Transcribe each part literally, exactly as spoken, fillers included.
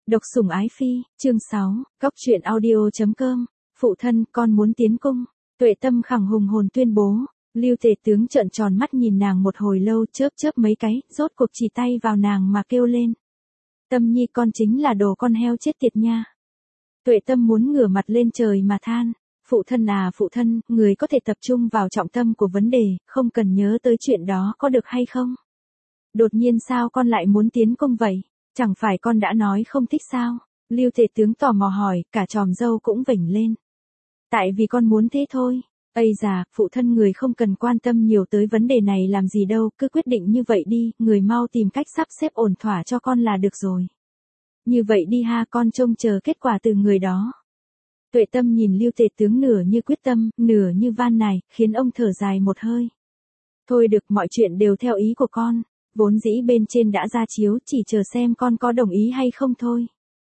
Độc sủng ái phi, chương sáu, Cốc truyện audio.com, phụ thân, con muốn tiến cung. Tuệ Tâm khẳng hùng hồn tuyên bố. Lưu Tề tướng trợn tròn mắt nhìn nàng một hồi lâu, chớp chớp mấy cái, rốt cuộc chỉ tay vào nàng mà kêu lên. Tâm nhi, con chính là đồ con heo chết tiệt nha. Tuệ Tâm muốn ngửa mặt lên trời mà than. Phụ thân à phụ thân, người có thể tập trung vào trọng tâm của vấn đề, không cần nhớ tới chuyện đó có được hay không? Đột nhiên sao con lại muốn tiến cung vậy? Chẳng phải con đã nói không thích sao? Lưu Tề tướng tò mò hỏi, cả tròm râu cũng vểnh lên. Tại vì con muốn thế thôi. Ây già, phụ thân người không cần quan tâm nhiều tới vấn đề này làm gì đâu, cứ quyết định như vậy đi, người mau tìm cách sắp xếp ổn thỏa cho con là được rồi. Như vậy đi ha, con trông chờ kết quả từ người đó. Tuệ Tâm nhìn Lưu Tề tướng nửa như quyết tâm, nửa như van nài, khiến ông thở dài một hơi. Thôi được, mọi chuyện đều theo ý của con. Vốn dĩ bên trên đã ra chiếu, chỉ chờ xem con có đồng ý hay không thôi.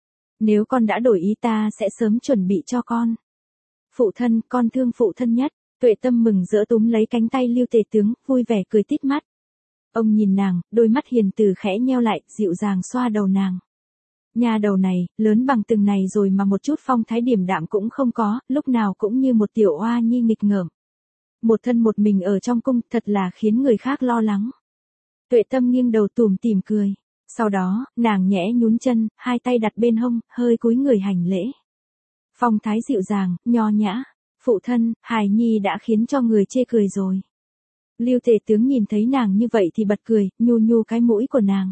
Nếu con đã đổi ý ta sẽ sớm chuẩn bị cho con. Phụ thân, con thương phụ thân nhất. Tuệ Tâm mừng rỡ túm lấy cánh tay Lưu Tề tướng, vui vẻ cười tít mắt. Ông nhìn nàng, đôi mắt hiền từ khẽ nheo lại, dịu dàng xoa đầu nàng. Nhà đầu này, lớn bằng từng này rồi mà một chút phong thái điềm đạm cũng không có, lúc nào cũng như một tiểu oa nhi nghịch ngợm. Một thân một mình ở trong cung, thật là khiến người khác lo lắng. Tuệ Tâm nghiêng đầu tủm tỉm cười. Sau đó, nàng nhẽ nhún chân, hai tay đặt bên hông, hơi cúi người hành lễ. Phong thái dịu dàng, nho nhã. Phụ thân, hài nhi đã khiến cho người chê cười rồi. Lưu Tề tướng nhìn thấy nàng như vậy thì bật cười, nhu nhu cái mũi của nàng.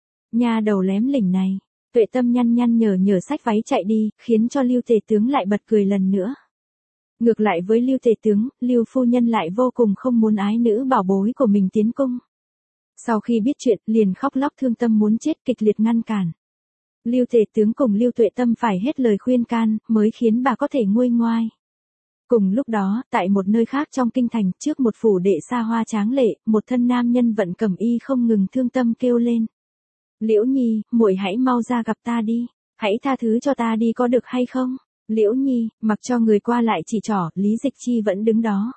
Nha đầu lém lỉnh này. Tuệ Tâm nhăn nhăn nhở nhở xách váy chạy đi, khiến cho Lưu Tề tướng lại bật cười lần nữa. Ngược lại với Lưu Tề tướng, Lưu phu nhân lại vô cùng không muốn ái nữ bảo bối của mình tiến cung. Sau khi biết chuyện, liền khóc lóc thương tâm muốn chết, kịch liệt ngăn cản. Lưu Tề tướng cùng Lưu Tuệ Tâm phải hết lời khuyên can, mới khiến bà có thể nguôi ngoai. Cùng lúc đó, tại một nơi khác trong kinh thành, trước một phủ đệ xa hoa tráng lệ, một thân nam nhân vận cẩm y không ngừng thương tâm kêu lên. Liễu Nhi, muội hãy mau ra gặp ta đi, hãy tha thứ cho ta đi có được hay không? Liễu Nhi, mặc cho người qua lại chỉ trỏ, Lý Dịch Chi vẫn đứng đó.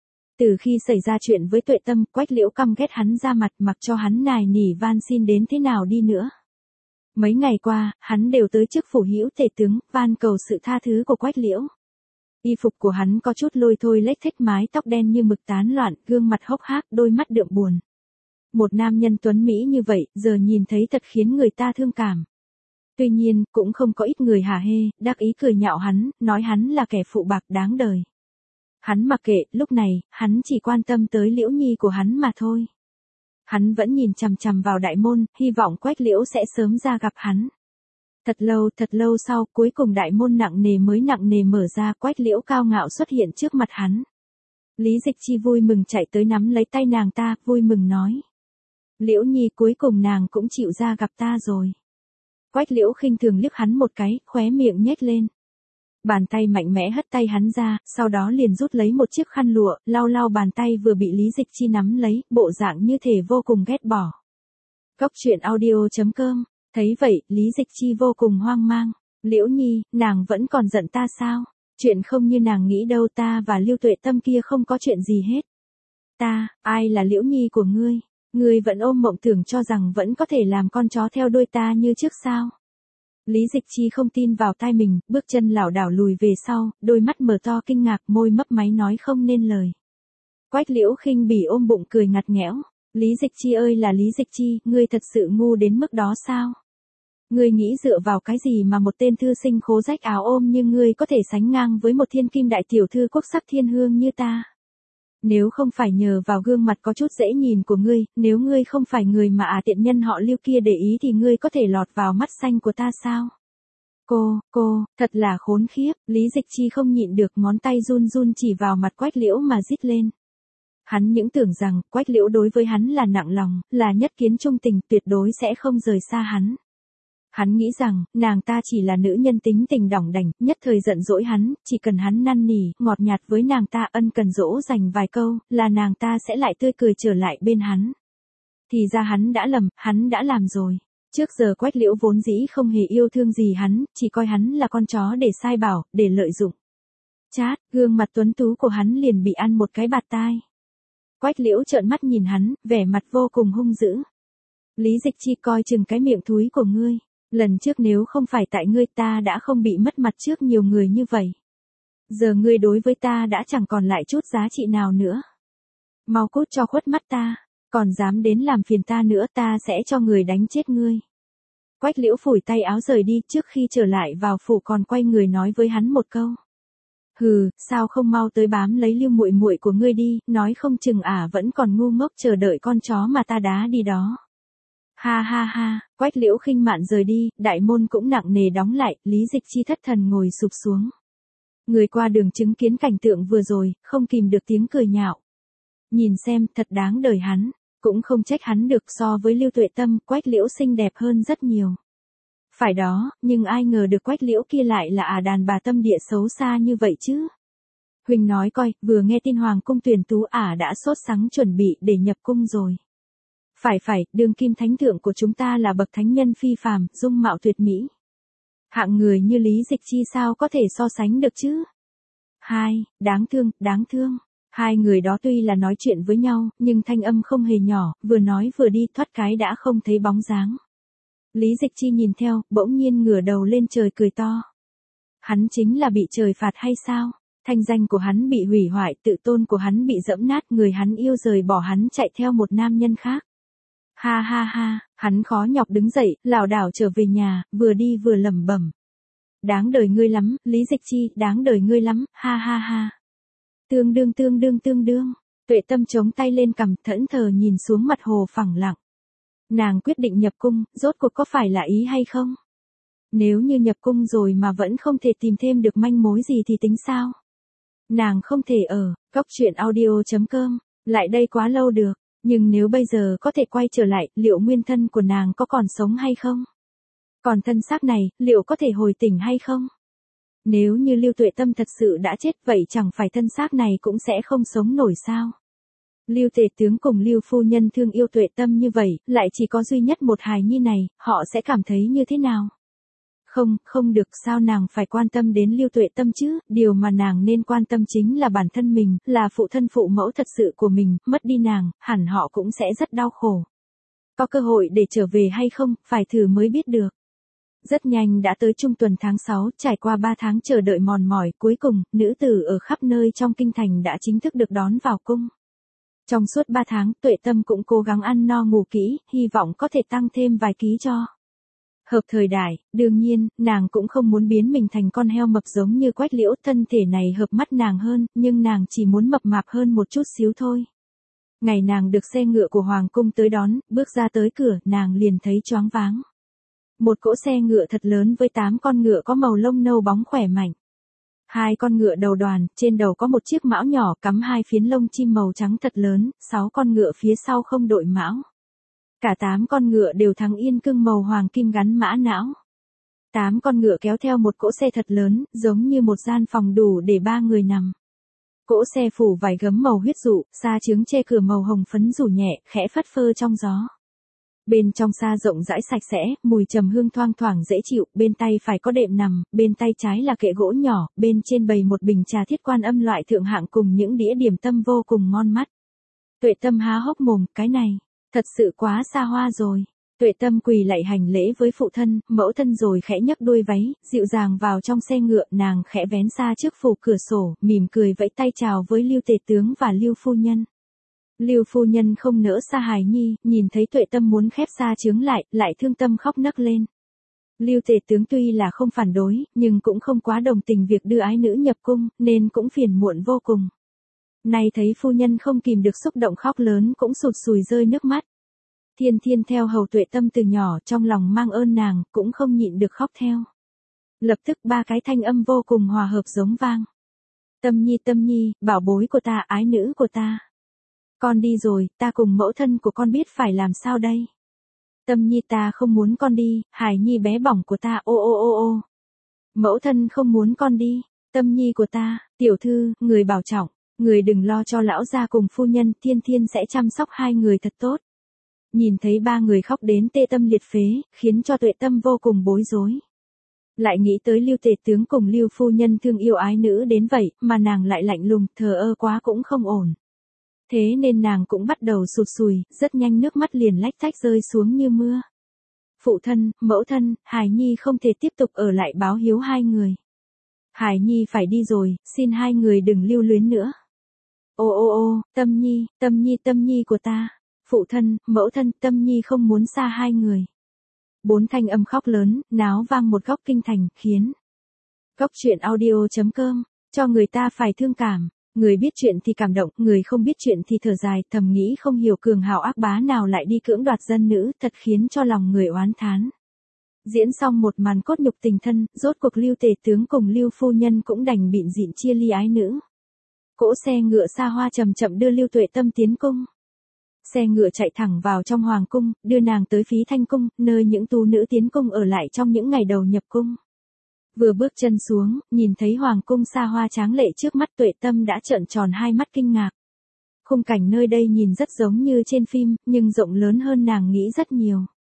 Từ khi xảy ra chuyện với Tuệ Tâm, Quách Liễu căm ghét hắn ra mặt, mặc cho hắn nài nỉ van xin đến thế nào đi nữa. Mấy ngày qua, hắn đều tới trước phủ Hữu Tề tướng, van cầu sự tha thứ của Quách Liễu. Y phục của hắn có chút lôi thôi lếch thếch, mái tóc đen như mực tán loạn, gương mặt hốc hác, đôi mắt đượm buồn. Một nam nhân tuấn mỹ như vậy, giờ nhìn thấy thật khiến người ta thương cảm. Tuy nhiên, cũng không có ít người hả hê, đắc ý cười nhạo hắn, nói hắn là kẻ phụ bạc đáng đời. Hắn mặc kệ, lúc này, hắn chỉ quan tâm tới Liễu Nhi của hắn mà thôi. Hắn vẫn nhìn chằm chằm vào đại môn, hy vọng Quách Liễu sẽ sớm ra gặp hắn. Thật lâu, thật lâu sau, cuối cùng đại môn nặng nề mới nặng nề mở ra, Quách Liễu cao ngạo xuất hiện trước mặt hắn. Lý Dịch Chi vui mừng chạy tới nắm lấy tay nàng ta, vui mừng nói. Liễu Nhi, cuối cùng nàng cũng chịu ra gặp ta rồi. Quách Liễu khinh thường liếc hắn một cái, khóe miệng nhếch lên. Bàn tay mạnh mẽ hất tay hắn ra, sau đó liền rút lấy một chiếc khăn lụa, lau lau bàn tay vừa bị Lý Dịch Chi nắm lấy, bộ dạng như thể vô cùng ghét bỏ. Cốc truyện audio.com, thấy vậy, Lý Dịch Chi vô cùng hoang mang. Liễu Nhi, nàng vẫn còn giận ta sao? Chuyện không như nàng nghĩ đâu, ta và Lưu Tuệ Tâm kia không có chuyện gì hết. Ta, ai là Liễu Nhi của ngươi? Ngươi vẫn ôm mộng tưởng cho rằng vẫn có thể làm con chó theo đuôi ta như trước sao? Lý Dịch Chi không tin vào tai mình, bước chân lảo đảo lùi về sau, đôi mắt mở to kinh ngạc, môi mấp máy nói không nên lời. Quách Liễu khinh bỉ ôm bụng cười ngặt nghẽo. Lý Dịch Chi ơi là Lý Dịch Chi, ngươi thật sự ngu đến mức đó sao? Ngươi nghĩ dựa vào cái gì mà một tên thư sinh khố rách áo ôm như ngươi có thể sánh ngang với một thiên kim đại tiểu thư quốc sắc thiên hương như ta? Nếu không phải nhờ vào gương mặt có chút dễ nhìn của ngươi, nếu ngươi không phải người mà à tiện nhân họ Lưu kia để ý thì ngươi có thể lọt vào mắt xanh của ta sao? Cô, cô, thật là khốn khiếp, Lý Dịch Chi không nhịn được, ngón tay run run chỉ vào mặt Quách Liễu mà rít lên. Hắn những tưởng rằng, Quách Liễu đối với hắn là nặng lòng, là nhất kiến trung tình, tuyệt đối sẽ không rời xa hắn. Hắn nghĩ rằng, nàng ta chỉ là nữ nhân tính tình đỏng đảnh, nhất thời giận dỗi hắn, chỉ cần hắn năn nỉ, ngọt nhạt với nàng ta, ân cần dỗ dành vài câu, là nàng ta sẽ lại tươi cười trở lại bên hắn. Thì ra hắn đã lầm, hắn đã làm rồi. Trước giờ Quách Liễu vốn dĩ không hề yêu thương gì hắn, chỉ coi hắn là con chó để sai bảo, để lợi dụng. Chát, gương mặt tuấn tú của hắn liền bị ăn một cái bạt tai. Quách Liễu trợn mắt nhìn hắn, vẻ mặt vô cùng hung dữ. Lý Dịch Chi coi chừng cái miệng thúi của ngươi. Lần trước nếu không phải tại ngươi ta đã không bị mất mặt trước nhiều người như vậy. Giờ ngươi đối với ta đã chẳng còn lại chút giá trị nào nữa. Mau cút cho khuất mắt ta, còn dám đến làm phiền ta nữa ta sẽ cho người đánh chết ngươi. Quách Liễu phủi tay áo rời đi, trước khi trở lại vào phủ còn quay người nói với hắn một câu. Hừ, sao không mau tới bám lấy Lưu muội muội của ngươi đi, nói không chừng ả vẫn còn ngu ngốc chờ đợi con chó mà ta đá đi đó. Ha ha ha, Quách Liễu khinh mạn rời đi, đại môn cũng nặng nề đóng lại, Lý Dịch Chi thất thần ngồi sụp xuống. Người qua đường chứng kiến cảnh tượng vừa rồi, không kìm được tiếng cười nhạo. Nhìn xem, thật đáng đời hắn, cũng không trách hắn được, so với Lưu Tuệ Tâm, Quách Liễu xinh đẹp hơn rất nhiều. Phải đó, nhưng ai ngờ được Quách Liễu kia lại là à đàn bà tâm địa xấu xa như vậy chứ. Huỳnh nói coi, vừa nghe tin hoàng cung tuyển tú ả đã sốt sắng chuẩn bị để nhập cung rồi. Phải phải, đương kim thánh thượng của chúng ta là bậc thánh nhân phi phàm, dung mạo tuyệt mỹ. Hạng người như Lý Dịch Chi sao có thể so sánh được chứ? Hai, đáng thương, đáng thương. Hai người đó tuy là nói chuyện với nhau, nhưng thanh âm không hề nhỏ, vừa nói vừa đi thoát cái đã không thấy bóng dáng. Lý Dịch Chi nhìn theo, bỗng nhiên ngửa đầu lên trời cười to. Hắn chính là bị trời phạt hay sao? Thanh danh của hắn bị hủy hoại, tự tôn của hắn bị dẫm nát, người hắn yêu rời bỏ hắn chạy theo một nam nhân khác. Ha ha ha, hắn khó nhọc đứng dậy, lảo đảo trở về nhà, vừa đi vừa lẩm bẩm. Đáng đời ngươi lắm, Lý Dịch Chi, đáng đời ngươi lắm, ha ha ha. Tương đương tương đương tương đương, Tuệ Tâm chống tay lên cằm, thẫn thờ nhìn xuống mặt hồ phẳng lặng. Nàng quyết định nhập cung, rốt cuộc có phải là ý hay không? Nếu như nhập cung rồi mà vẫn không thể tìm thêm được manh mối gì thì tính sao? Nàng không thể ở, góc truyện audio chấm com, lại đây quá lâu được, nhưng nếu bây giờ có thể quay trở lại, liệu nguyên thân của nàng có còn sống hay không? Còn thân xác này, liệu có thể hồi tỉnh hay không? Nếu như Lưu Tuệ Tâm thật sự đã chết vậy chẳng phải thân xác này cũng sẽ không sống nổi sao? Lưu Tề tướng cùng Lưu phu nhân thương yêu Tuệ Tâm như vậy, lại chỉ có duy nhất một hài nhi này, họ sẽ cảm thấy như thế nào? Không, không được, sao nàng phải quan tâm đến Lưu Tuệ Tâm chứ, điều mà nàng nên quan tâm chính là bản thân mình, là phụ thân phụ mẫu thật sự của mình, mất đi nàng, hẳn họ cũng sẽ rất đau khổ. Có cơ hội để trở về hay không, phải thử mới biết được. Rất nhanh đã tới trung tuần tháng sáu, trải qua ba tháng chờ đợi mòn mỏi, cuối cùng, nữ tử ở khắp nơi trong kinh thành đã chính thức được đón vào cung. Trong suốt ba tháng, Tuệ Tâm cũng cố gắng ăn no ngủ kỹ, hy vọng có thể tăng thêm vài ký cho hợp thời đại. Đương nhiên, nàng cũng không muốn biến mình thành con heo mập giống như Quách Liễu, thân thể này hợp mắt nàng hơn, nhưng nàng chỉ muốn mập mạp hơn một chút xíu thôi. Ngày nàng được xe ngựa của hoàng cung tới đón, bước ra tới cửa, nàng liền thấy choáng váng. Một cỗ xe ngựa thật lớn với tám con ngựa có màu lông nâu bóng khỏe mạnh. Hai con ngựa đầu đoàn, trên đầu có một chiếc mão nhỏ cắm hai phiến lông chim màu trắng thật lớn, sáu con ngựa phía sau không đội mão. Cả tám con ngựa đều thắng yên cương màu hoàng kim gắn mã não. Tám con ngựa kéo theo một cỗ xe thật lớn, giống như một gian phòng đủ để ba người nằm. Cỗ xe phủ vải gấm màu huyết dụ, sa chướng che cửa màu hồng phấn rủ nhẹ, khẽ phất phơ trong gió. Bên trong xa rộng rãi sạch sẽ, mùi trầm hương thoang thoảng dễ chịu, bên tay phải có đệm nằm, bên tay trái là kệ gỗ nhỏ, bên trên bày một bình trà thiết quan âm loại thượng hạng cùng những đĩa điểm tâm vô cùng ngon mắt. Tuệ Tâm há hốc mồm, cái này, thật sự quá xa hoa rồi. Tuệ Tâm quỳ lạy hành lễ với phụ thân, mẫu thân rồi khẽ nhấc đuôi váy, dịu dàng vào trong xe ngựa, nàng khẽ vén xa trước phủ cửa sổ, mỉm cười vẫy tay chào với Lưu Tề tướng và Lưu phu nhân. Lưu phu nhân không nỡ xa hài nhi, nhìn thấy Tuệ Tâm muốn khép xa chướng lại, lại thương tâm khóc nấc lên. Lưu Tề tướng tuy là không phản đối, nhưng cũng không quá đồng tình việc đưa ái nữ nhập cung, nên cũng phiền muộn vô cùng. Nay thấy phu nhân không kìm được xúc động khóc lớn cũng sụt sùi rơi nước mắt. Thiên Thiên theo hầu Tuệ Tâm từ nhỏ, trong lòng mang ơn nàng, cũng không nhịn được khóc theo. Lập tức ba cái thanh âm vô cùng hòa hợp giống vang. Tâm nhi Tâm nhi, bảo bối của ta, ái nữ của ta. Con đi rồi, ta cùng mẫu thân của con biết phải làm sao đây. Tâm nhi ta không muốn con đi, hài nhi bé bỏng của ta, ô ô ô ô. Mẫu thân không muốn con đi, Tâm nhi của ta, tiểu thư, người bảo trọng, người đừng lo cho lão gia cùng phu nhân, Thiên Thiên sẽ chăm sóc hai người thật tốt. Nhìn thấy ba người khóc đến tê tâm liệt phế, khiến cho Tuệ Tâm vô cùng bối rối. Lại nghĩ tới Lưu Tề tướng cùng Lưu phu nhân thương yêu ái nữ đến vậy, mà nàng lại lạnh lùng, thờ ơ quá cũng không ổn. Thế nên nàng cũng bắt đầu sụt sùi, rất nhanh nước mắt liền lách tách rơi xuống như mưa. Phụ thân, mẫu thân, Hải Nhi không thể tiếp tục ở lại báo hiếu hai người. Hải Nhi phải đi rồi, xin hai người đừng lưu luyến nữa. Ô ô ô, Tâm Nhi, Tâm Nhi, Tâm Nhi của ta. Phụ thân, mẫu thân, Tâm Nhi không muốn xa hai người. Bốn thanh âm khóc lớn, náo vang một góc kinh thành, khiến Góc truyện audio chấm com, cho người ta phải thương cảm. Người biết chuyện thì cảm động, người không biết chuyện thì thở dài, thầm nghĩ không hiểu cường hào ác bá nào lại đi cưỡng đoạt dân nữ, thật khiến cho lòng người oán thán. Diễn xong một màn cốt nhục tình thân, rốt cuộc Lưu Tề tướng cùng Lưu phu nhân cũng đành bịn dịn chia ly ái nữ. Cỗ xe ngựa xa hoa chậm chậm đưa Lưu Tuệ Tâm tiến cung. Xe ngựa chạy thẳng vào trong hoàng cung, đưa nàng tới Phí Thanh cung, nơi những tu nữ tiến cung ở lại trong những ngày đầu nhập cung. Vừa bước chân xuống, nhìn thấy hoàng cung xa hoa tráng lệ trước mắt, Tuệ Tâm đã trợn tròn hai mắt kinh ngạc. Khung cảnh nơi đây nhìn rất giống như trên phim, nhưng rộng lớn hơn nàng nghĩ rất nhiều.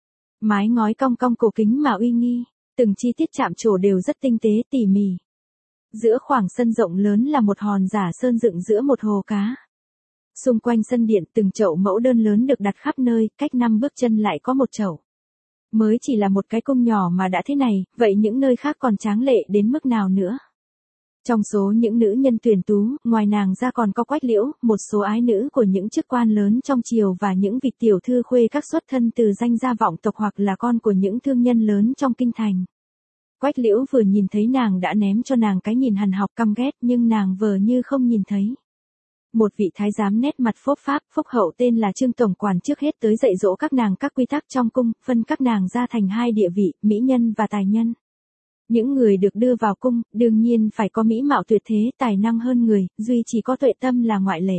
Mái ngói cong cong cổ kính mà uy nghi, từng chi tiết chạm trổ đều rất tinh tế tỉ mỉ. Giữa khoảng sân rộng lớn là một hòn giả sơn dựng giữa một hồ cá. Xung quanh sân điện từng chậu mẫu đơn lớn được đặt khắp nơi, cách năm bước chân lại có một chậu. Mới chỉ là một cái cung nhỏ mà đã thế này, vậy những nơi khác còn tráng lệ đến mức nào nữa? Trong số những nữ nhân tuyển tú, ngoài nàng ra còn có Quách Liễu, một số ái nữ của những chức quan lớn trong triều và những vị tiểu thư khuê các xuất thân từ danh gia vọng tộc hoặc là con của những thương nhân lớn trong kinh thành. Quách Liễu vừa nhìn thấy nàng đã ném cho nàng cái nhìn hằn học căm ghét, nhưng nàng vờ như không nhìn thấy. Một vị thái giám nét mặt phốp pháp, phúc hậu tên là Trương tổng quản trước hết tới dạy dỗ các nàng các quy tắc trong cung, phân các nàng ra thành hai địa vị, mỹ nhân và tài nhân. Những người được đưa vào cung, đương nhiên phải có mỹ mạo tuyệt thế, tài năng hơn người, duy chỉ có Tuệ Tâm là ngoại lệ.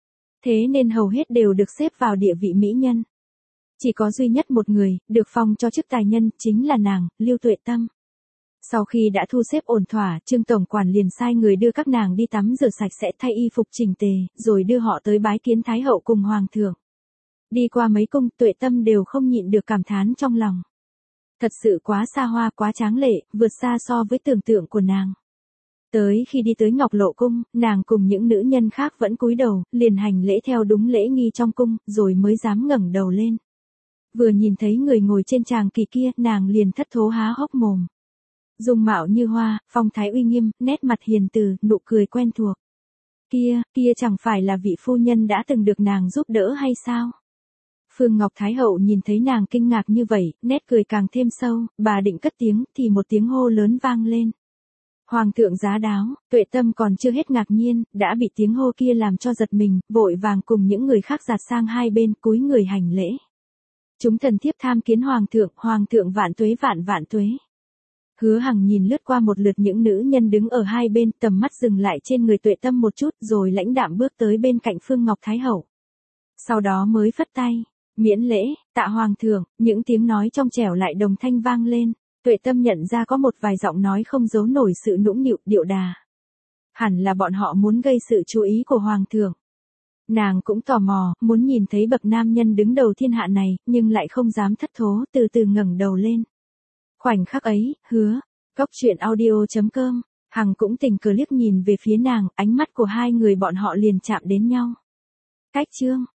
Thế nên hầu hết đều được xếp vào địa vị mỹ nhân. Chỉ có duy nhất một người, được phong cho chức tài nhân, chính là nàng, Lưu Tuệ Tâm. Sau khi đã thu xếp ổn thỏa, Trương tổng quản liền sai người đưa các nàng đi tắm rửa sạch sẽ, thay y phục chỉnh tề, rồi đưa họ tới bái kiến Thái hậu cùng Hoàng thượng. Đi qua mấy cung, Tuệ Tâm đều không nhịn được cảm thán trong lòng. Thật sự quá xa hoa, quá tráng lệ, vượt xa so với tưởng tượng của nàng. Tới khi đi tới Ngọc Lộ cung, nàng cùng những nữ nhân khác vẫn cúi đầu, liền hành lễ theo đúng lễ nghi trong cung, rồi mới dám ngẩng đầu lên. Vừa nhìn thấy người ngồi trên tràng kỳ kia, nàng liền thất thố há hốc mồm. Dung mạo như hoa, phong thái uy nghiêm, nét mặt hiền từ, nụ cười quen thuộc. Kia, kia chẳng phải là vị phu nhân đã từng được nàng giúp đỡ hay sao? Phương Ngọc Thái hậu nhìn thấy nàng kinh ngạc như vậy, nét cười càng thêm sâu, bà định cất tiếng, thì một tiếng hô lớn vang lên. Hoàng thượng giá đáo, Tuệ Tâm còn chưa hết ngạc nhiên, đã bị tiếng hô kia làm cho giật mình, vội vàng cùng những người khác giạt sang hai bên, cúi người hành lễ. Chúng thần thiếp tham kiến Hoàng thượng, Hoàng thượng vạn tuế vạn vạn tuế. Hứa Hằng nhìn lướt qua một lượt những nữ nhân đứng ở hai bên, tầm mắt dừng lại trên người Tuệ Tâm một chút, rồi lãnh đạm bước tới bên cạnh Phương Ngọc Thái hậu. Sau đó mới phất tay, miễn lễ, tạ Hoàng thượng, những tiếng nói trong trẻo lại đồng thanh vang lên. Tuệ Tâm nhận ra có một vài giọng nói không giấu nổi sự nũng nịu, điệu đà. Hẳn là bọn họ muốn gây sự chú ý của Hoàng thượng. Nàng cũng tò mò, muốn nhìn thấy bậc nam nhân đứng đầu thiên hạ này, nhưng lại không dám thất thố, từ từ ngẩng đầu lên. Khoảnh khắc ấy, hứa, góc truyện audio chấm com, Hằng cũng tình cờ liếc nhìn về phía nàng, ánh mắt của hai người bọn họ liền chạm đến nhau. Cách chương.